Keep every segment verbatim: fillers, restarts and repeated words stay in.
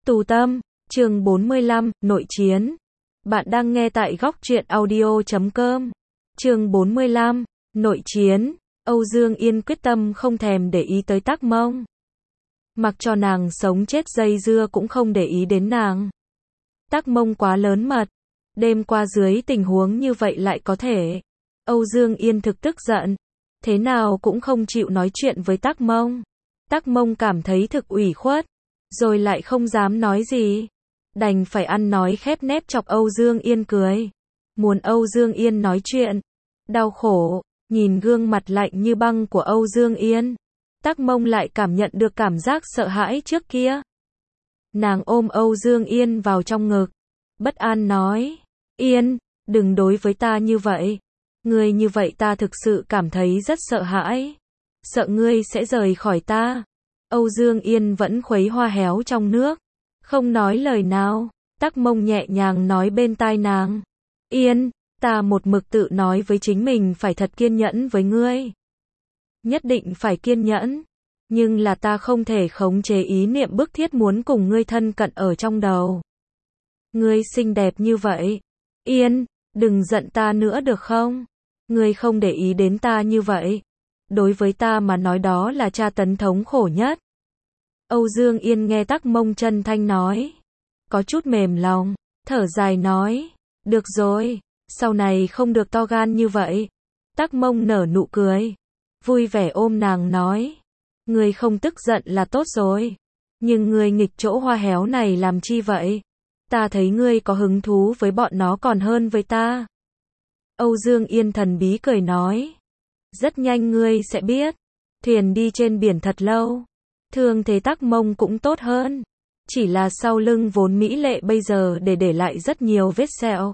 Tù Tâm, chương bốn mươi lăm, Nội chiến. Bạn đang nghe tại góc truyện audio chấm com. Chương bốn mươi lăm, Nội chiến. Âu Dương Yên quyết tâm không thèm để ý tới Tắc Mông. Mặc cho nàng sống chết dây dưa cũng không để ý đến nàng. Tắc Mông quá lớn mật. Đêm qua dưới tình huống như vậy lại có thể. Âu Dương Yên thực tức giận. Thế nào cũng không chịu nói chuyện với Tắc Mông. Tắc Mông cảm thấy thực ủy khuất. Rồi lại không dám nói gì. Đành phải ăn nói khép nép chọc Âu Dương Yên cười. Muốn Âu Dương Yên nói chuyện. Đau khổ, nhìn gương mặt lạnh như băng của Âu Dương Yên. Tắc Mông lại cảm nhận được cảm giác sợ hãi trước kia. Nàng ôm Âu Dương Yên vào trong ngực. Bất an nói. Yên, đừng đối với ta như vậy. Ngươi như vậy ta thực sự cảm thấy rất sợ hãi. Sợ ngươi sẽ rời khỏi ta. Âu Dương Yên vẫn khuấy hoa héo trong nước. Không nói lời nào. Tắc Mông nhẹ nhàng nói bên tai nàng. Yên, ta một mực tự nói với chính mình phải thật kiên nhẫn với ngươi. Nhất định phải kiên nhẫn. Nhưng là ta không thể khống chế ý niệm bức thiết muốn cùng ngươi thân cận ở trong đầu. Ngươi xinh đẹp như vậy. Yên, đừng giận ta nữa được không? Ngươi không để ý đến ta như vậy. Đối với ta mà nói đó là tra tấn thống khổ nhất. Âu Dương Yên nghe Tắc Mông chân thanh nói. Có chút mềm lòng, thở dài nói. Được rồi, sau này không được to gan như vậy. Tắc Mông nở nụ cười. Vui vẻ ôm nàng nói. Ngươi không tức giận là tốt rồi. Nhưng ngươi nghịch chỗ hoa héo này làm chi vậy? Ta thấy ngươi có hứng thú với bọn nó còn hơn với ta. Âu Dương Yên thần bí cười nói. Rất nhanh ngươi sẽ biết. Thuyền đi trên biển thật lâu. Thương thế Tắc Mông cũng tốt hơn. Chỉ là sau lưng vốn mỹ lệ bây giờ để để lại rất nhiều vết sẹo.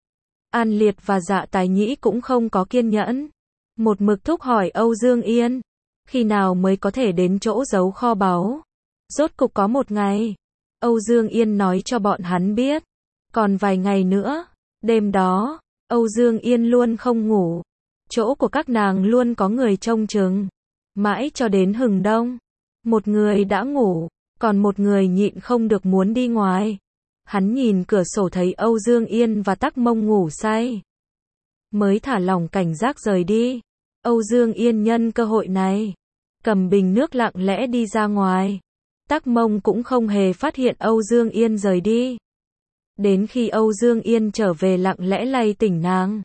An Liệt và Dạ Tài Nhĩ cũng không có kiên nhẫn. Một mực thúc hỏi Âu Dương Yên. Khi nào mới có thể đến chỗ giấu kho báu? Rốt cục có một ngày. Âu Dương Yên nói cho bọn hắn biết. Còn vài ngày nữa. Đêm đó, Âu Dương Yên luôn không ngủ. Chỗ của các nàng luôn có người trông chừng. Mãi cho đến hừng đông. Một người đã ngủ, còn một người nhịn không được muốn đi ngoài. Hắn nhìn cửa sổ thấy Âu Dương Yên và Tắc Mông ngủ say. Mới thả lỏng cảnh giác rời đi. Âu Dương Yên nhân cơ hội này. Cầm bình nước lặng lẽ đi ra ngoài. Tắc Mông cũng không hề phát hiện Âu Dương Yên rời đi. Đến khi Âu Dương Yên trở về lặng lẽ lay tỉnh nàng.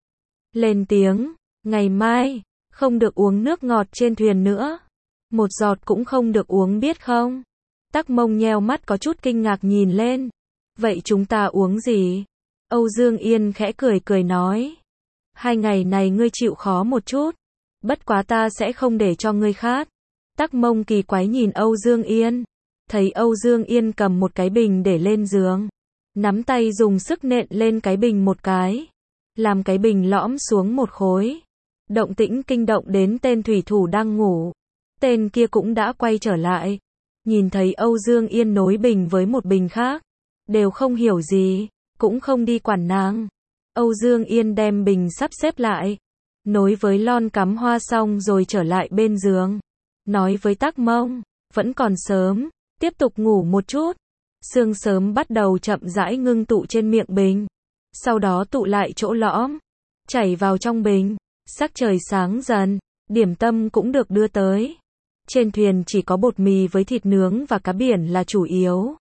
Lên tiếng, ngày mai, không được uống nước ngọt trên thuyền nữa. Một giọt cũng không được uống biết không? Tắc Mông nheo mắt có chút kinh ngạc nhìn lên. Vậy chúng ta uống gì? Âu Dương Yên khẽ cười cười nói. Hai ngày này ngươi chịu khó một chút. Bất quá ta sẽ không để cho ngươi khát. Tắc Mông kỳ quái nhìn Âu Dương Yên. Thấy Âu Dương Yên cầm một cái bình để lên giường. Nắm tay dùng sức nện lên cái bình một cái. Làm cái bình lõm xuống một khối. Động tĩnh kinh động đến tên thủy thủ đang ngủ. Tên kia cũng đã quay trở lại. Nhìn thấy Âu Dương Yên nối bình với một bình khác. Đều không hiểu gì. Cũng không đi quản nàng. Âu Dương Yên đem bình sắp xếp lại. Nối với lon cắm hoa xong rồi trở lại bên giường. Nói với Tắc Mông. Vẫn còn sớm. Tiếp tục ngủ một chút. Sương sớm bắt đầu chậm rãi ngưng tụ trên miệng bình. Sau đó tụ lại chỗ lõm. Chảy vào trong bình. Sắc trời sáng dần. Điểm tâm cũng được đưa tới. Trên thuyền chỉ có bột mì với thịt nướng và cá biển là chủ yếu.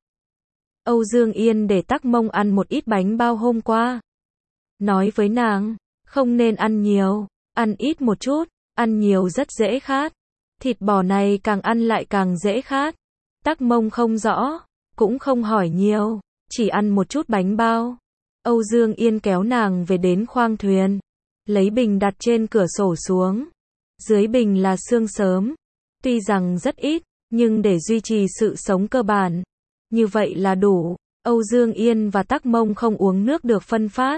Âu Dương Yên để Tắc Mông ăn một ít bánh bao hôm qua. Nói với nàng, không nên ăn nhiều, ăn ít một chút, ăn nhiều rất dễ khát. Thịt bò này càng ăn lại càng dễ khát. Tắc Mông không rõ, cũng không hỏi nhiều, chỉ ăn một chút bánh bao. Âu Dương Yên kéo nàng về đến khoang thuyền. Lấy bình đặt trên cửa sổ xuống. Dưới bình là sương sớm. Tuy rằng rất ít, nhưng để duy trì sự sống cơ bản. Như vậy là đủ. Âu Dương Yên và Tắc Mông không uống nước được phân phát.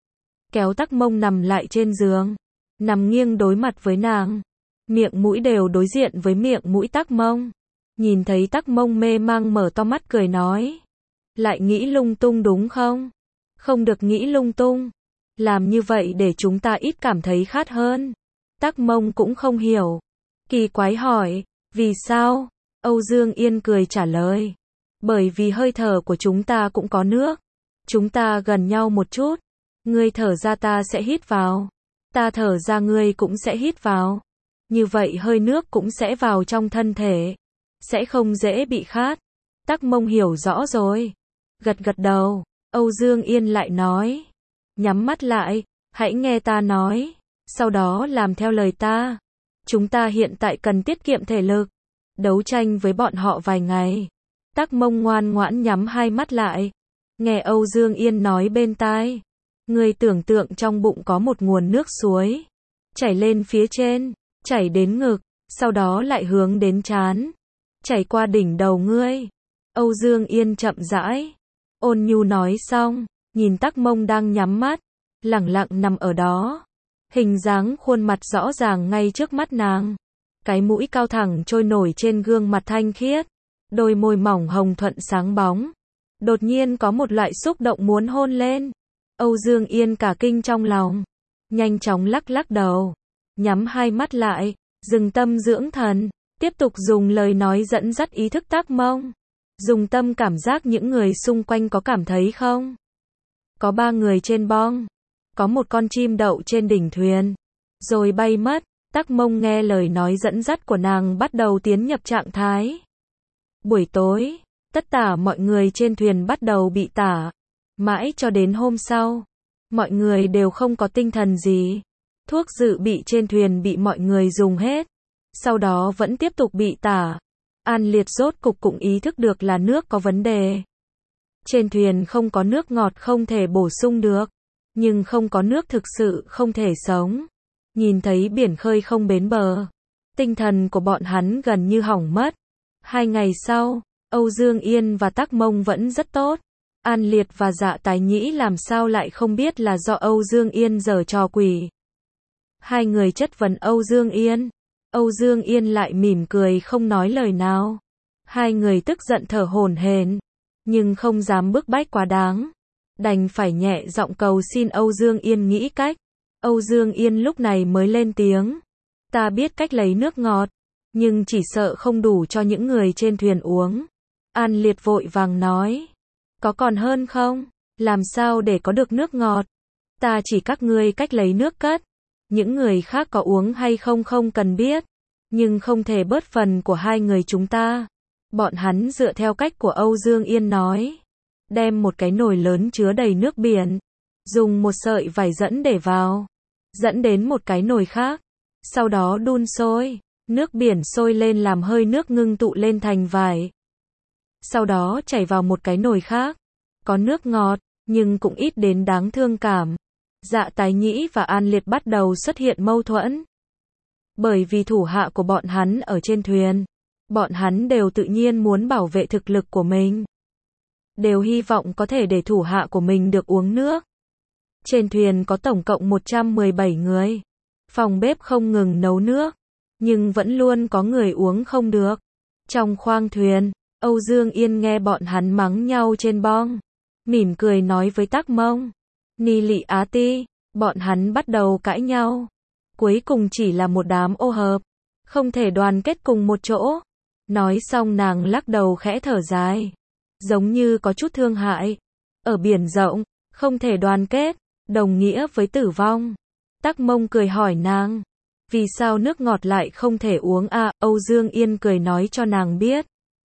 Kéo Tắc Mông nằm lại trên giường. Nằm nghiêng đối mặt với nàng. Miệng mũi đều đối diện với miệng mũi Tắc Mông. Nhìn thấy Tắc Mông mê mang mở to mắt cười nói. Lại nghĩ lung tung đúng không? Không được nghĩ lung tung. Làm như vậy để chúng ta ít cảm thấy khát hơn. Tắc Mông cũng không hiểu. Kỳ quái hỏi. Vì sao? Âu Dương Yên cười trả lời. Bởi vì hơi thở của chúng ta cũng có nước. Chúng ta gần nhau một chút. Ngươi thở ra ta sẽ hít vào. Ta thở ra ngươi cũng sẽ hít vào. Như vậy hơi nước cũng sẽ vào trong thân thể. Sẽ không dễ bị khát. Tắc Mông hiểu rõ rồi. Gật gật đầu. Âu Dương Yên lại nói. Nhắm mắt lại. Hãy nghe ta nói. Sau đó làm theo lời ta. Chúng ta hiện tại cần tiết kiệm thể lực. Đấu tranh với bọn họ vài ngày. Tắc Mông ngoan ngoãn nhắm hai mắt lại. Nghe Âu Dương Yên nói bên tai. Ngươi tưởng tượng trong bụng có một nguồn nước suối. Chảy lên phía trên. Chảy đến ngực. Sau đó lại hướng đến trán. Chảy qua đỉnh đầu ngươi. Âu Dương Yên chậm rãi. Ôn nhu nói xong. Nhìn Tắc Mông đang nhắm mắt. Lẳng lặng nằm ở đó. Hình dáng khuôn mặt rõ ràng ngay trước mắt nàng. Cái mũi cao thẳng trôi nổi trên gương mặt thanh khiết. Đôi môi mỏng hồng thuận sáng bóng. Đột nhiên có một loại xúc động muốn hôn lên. Âu Dương Yên cả kinh trong lòng. Nhanh chóng lắc lắc đầu. Nhắm hai mắt lại. Dừng tâm dưỡng thần. Tiếp tục dùng lời nói dẫn dắt ý thức Tắc Mông. Dùng tâm cảm giác những người xung quanh có cảm thấy không? Có ba người trên bong. Có một con chim đậu trên đỉnh thuyền. Rồi bay mất. Tắc Mông nghe lời nói dẫn dắt của nàng bắt đầu tiến nhập trạng thái. Buổi tối, tất cả mọi người trên thuyền bắt đầu bị tả. Mãi cho đến hôm sau, mọi người đều không có tinh thần gì. Thuốc dự bị trên thuyền bị mọi người dùng hết. Sau đó vẫn tiếp tục bị tả. An Liệt rốt cục cũng ý thức được là nước có vấn đề. Trên thuyền không có nước ngọt không thể bổ sung được. Nhưng không có nước thực sự không thể sống. Nhìn thấy biển khơi không bến bờ. Tinh thần của bọn hắn gần như hỏng mất. Hai ngày sau, Âu Dương Yên và Tắc Mông vẫn rất tốt. An Liệt và Dạ Tái Nhĩ làm sao lại không biết là do Âu Dương Yên giở trò quỷ. Hai người chất vấn Âu Dương Yên. Âu Dương Yên lại mỉm cười không nói lời nào. Hai người tức giận thở hổn hển, nhưng không dám bức bách quá đáng. Đành phải nhẹ giọng cầu xin Âu Dương Yên nghĩ cách. Âu Dương Yên lúc này mới lên tiếng. Ta biết cách lấy nước ngọt, nhưng chỉ sợ không đủ cho những người trên thuyền uống. An Liệt vội vàng nói. Có còn hơn không? Làm sao để có được nước ngọt? Ta chỉ các ngươi cách lấy nước cất. Những người khác có uống hay không không cần biết. Nhưng không thể bớt phần của hai người chúng ta. Bọn hắn dựa theo cách của Âu Dương Yên nói. Đem một cái nồi lớn chứa đầy nước biển. Dùng một sợi vải dẫn để vào. Dẫn đến một cái nồi khác. Sau đó đun sôi. Nước biển sôi lên làm hơi nước ngưng tụ lên thành vải. Sau đó chảy vào một cái nồi khác. Có nước ngọt, nhưng cũng ít đến đáng thương cảm. Dạ Tái Nhĩ và An Liệt bắt đầu xuất hiện mâu thuẫn. Bởi vì thủ hạ của bọn hắn ở trên thuyền. Bọn hắn đều tự nhiên muốn bảo vệ thực lực của mình. Đều hy vọng có thể để thủ hạ của mình được uống nước. Trên thuyền có tổng cộng một trăm mười bảy người. Phòng bếp không ngừng nấu nước. Nhưng vẫn luôn có người uống không được. Trong khoang thuyền, Âu Dương Yên nghe bọn hắn mắng nhau trên bong. Mỉm cười nói với Tắc Mông. Ni Lị Á Ti, bọn hắn bắt đầu cãi nhau. Cuối cùng chỉ là một đám ô hợp. Không thể đoàn kết cùng một chỗ. Nói xong nàng lắc đầu khẽ thở dài. Giống như có chút thương hại. Ở biển rộng, không thể đoàn kết, đồng nghĩa với tử vong. Tắc Mông cười hỏi nàng. Vì sao nước ngọt lại không thể uống à? Âu Dương Yên cười nói cho nàng biết.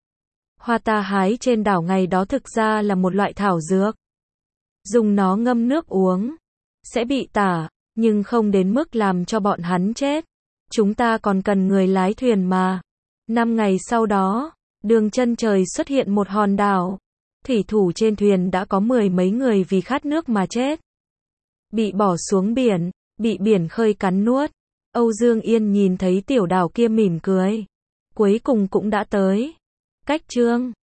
Hoa ta hái trên đảo ngày đó thực ra là một loại thảo dược. Dùng nó ngâm nước uống. Sẽ bị tả, nhưng không đến mức làm cho bọn hắn chết. Chúng ta còn cần người lái thuyền mà. Năm ngày sau đó, đường chân trời xuất hiện một hòn đảo. Thủy thủ trên thuyền đã có mười mấy người vì khát nước mà chết. Bị bỏ xuống biển, bị biển khơi cắn nuốt. Âu Dương Yên nhìn thấy tiểu đảo kia mỉm cười. Cuối cùng cũng đã tới. Cách chương